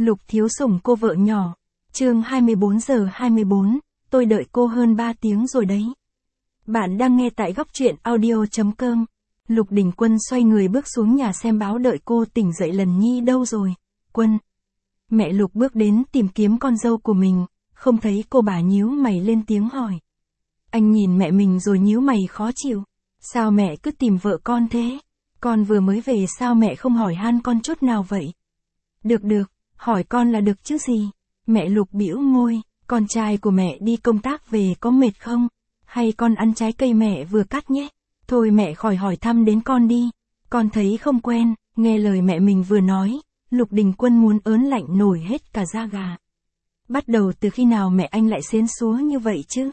Lục Thiếu sủng cô vợ nhỏ. Chương 24:24, tôi đợi cô hơn 3 tiếng rồi đấy. Bạn đang nghe tại góc truyện audio.com. Lục Đình Quân xoay người bước xuống nhà xem báo đợi cô tỉnh dậy. Lần Nhi đâu rồi? Quân. Mẹ Lục bước đến tìm kiếm con dâu của mình, không thấy cô, bà nhíu mày lên tiếng hỏi. Anh nhìn mẹ mình rồi nhíu mày khó chịu. Sao mẹ cứ tìm vợ con thế? Con vừa mới về sao mẹ không hỏi han con chút nào vậy? Được, hỏi con là được chứ gì? Mẹ Lục bĩu môi, con trai của mẹ đi công tác về có mệt không? Hay con ăn trái cây mẹ vừa cắt nhé? Thôi mẹ khỏi hỏi thăm đến con đi, con thấy không quen. Nghe lời mẹ mình vừa nói, Lục Đình Quân muốn ớn lạnh nổi hết cả da gà. Bắt đầu từ khi nào mẹ anh lại xến xúa như vậy chứ?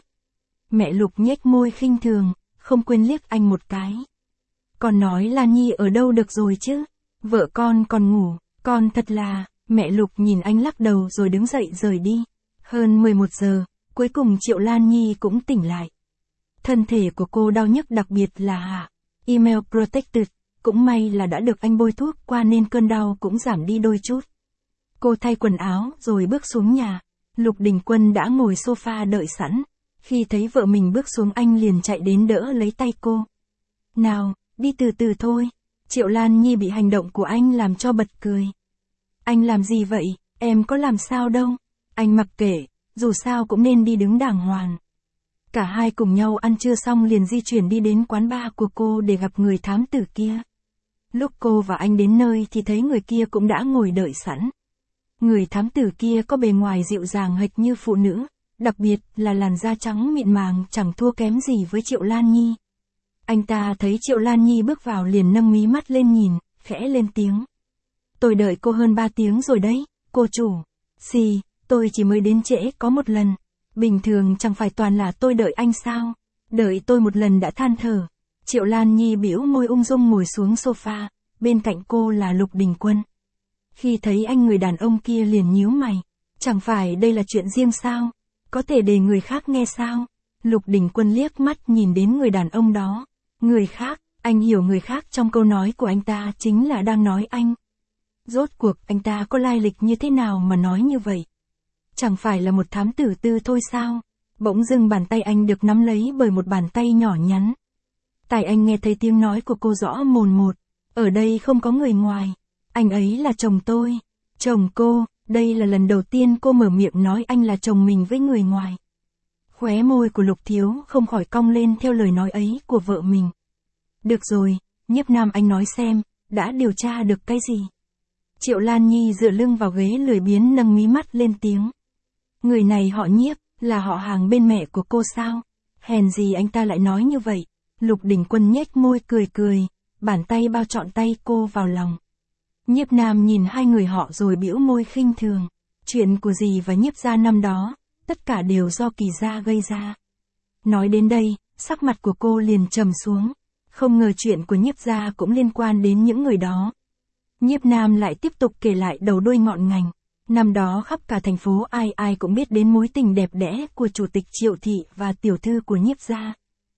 Mẹ Lục nhếch môi khinh thường, không quên liếc anh một cái. Con nói Lan Nhi ở đâu được rồi chứ? Vợ con còn ngủ, con thật là... Mẹ Lục nhìn anh lắc đầu rồi đứng dậy rời đi. Hơn 11 giờ, cuối cùng Triệu Lan Nhi cũng tỉnh lại. Thân thể của cô đau nhức, đặc biệt là hạ Email Protected, cũng may là đã được anh bôi thuốc qua nên cơn đau cũng giảm đi đôi chút. Cô thay quần áo rồi bước xuống nhà. Lục Đình Quân đã ngồi sofa đợi sẵn. Khi thấy vợ mình bước xuống anh liền chạy đến đỡ lấy tay cô. Nào, đi từ từ thôi. Triệu Lan Nhi bị hành động của anh làm cho bật cười. Anh làm gì vậy, em có làm sao đâu. Anh mặc kệ, dù sao cũng nên đi đứng đàng hoàng. Cả hai cùng nhau ăn trưa xong liền di chuyển đi đến quán bar của cô để gặp người thám tử kia. Lúc cô và anh đến nơi thì thấy người kia cũng đã ngồi đợi sẵn. Người thám tử kia có bề ngoài dịu dàng hệt như phụ nữ, đặc biệt là làn da trắng mịn màng chẳng thua kém gì với Triệu Lan Nhi. Anh ta thấy Triệu Lan Nhi bước vào liền nâng mí mắt lên nhìn, khẽ lên tiếng. Tôi đợi cô hơn 3 tiếng rồi đấy, cô chủ. Xì, tôi chỉ mới đến trễ có một lần. Bình thường chẳng phải toàn là tôi đợi anh sao? Đợi tôi một lần đã than thở. Triệu Lan Nhi bĩu môi ung dung ngồi xuống sofa, bên cạnh cô là Lục Đình Quân. Khi thấy anh người đàn ông kia liền nhíu mày. Chẳng phải đây là chuyện riêng sao? Có thể để người khác nghe sao? Lục Đình Quân liếc mắt nhìn đến người đàn ông đó. Người khác, anh hiểu người khác trong câu nói của anh ta chính là đang nói anh. Rốt cuộc anh ta có lai lịch như thế nào mà nói như vậy? Chẳng phải là một thám tử tư thôi sao? Bỗng dưng bàn tay anh được nắm lấy bởi một bàn tay nhỏ nhắn. Tai anh nghe thấy tiếng nói của cô rõ mồn một. Ở đây không có người ngoài. Anh ấy là chồng tôi. Chồng cô, đây là lần đầu tiên cô mở miệng nói anh là chồng mình với người ngoài. Khóe môi của Lục Thiếu không khỏi cong lên theo lời nói ấy của vợ mình. Được rồi, Nhiếp Nam, anh nói xem, đã điều tra được cái gì? Triệu Lan Nhi dựa lưng vào ghế lười biếng nâng mí mắt lên tiếng. Người này họ Nhiếp, là họ hàng bên mẹ của cô sao? Hèn gì anh ta lại nói như vậy? Lục Đình Quân nhếch môi cười, bàn tay bao trọn tay cô vào lòng. Nhiếp Nam nhìn hai người họ rồi bĩu môi khinh thường. Chuyện của dì và Nhiếp gia năm đó, tất cả đều do Kỳ gia gây ra. Nói đến đây, sắc mặt của cô liền trầm xuống. Không ngờ chuyện của Nhiếp gia cũng liên quan đến những người đó. Nhiếp Nam lại tiếp tục kể lại đầu đuôi ngọn ngành. Năm đó khắp cả thành phố ai ai cũng biết đến mối tình đẹp đẽ của chủ tịch Triệu thị và tiểu thư của Nhiếp gia.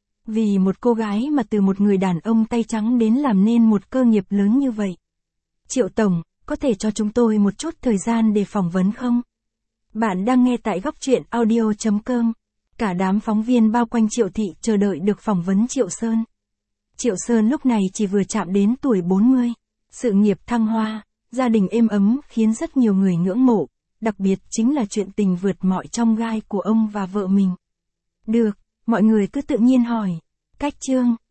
Vì một cô gái mà từ một người đàn ông tay trắng đến làm nên một cơ nghiệp lớn như vậy. Triệu tổng, có thể cho chúng tôi một chút thời gian để phỏng vấn không? Bạn đang nghe tại góc truyện audio.com. Cả đám phóng viên bao quanh Triệu thị chờ đợi được phỏng vấn Triệu Sơn. Triệu Sơn lúc này chỉ vừa chạm đến tuổi 40. Sự nghiệp thăng hoa, gia đình êm ấm khiến rất nhiều người ngưỡng mộ, đặc biệt chính là chuyện tình vượt mọi chông gai của ông và vợ mình. Được, mọi người cứ tự nhiên hỏi. Cách chương,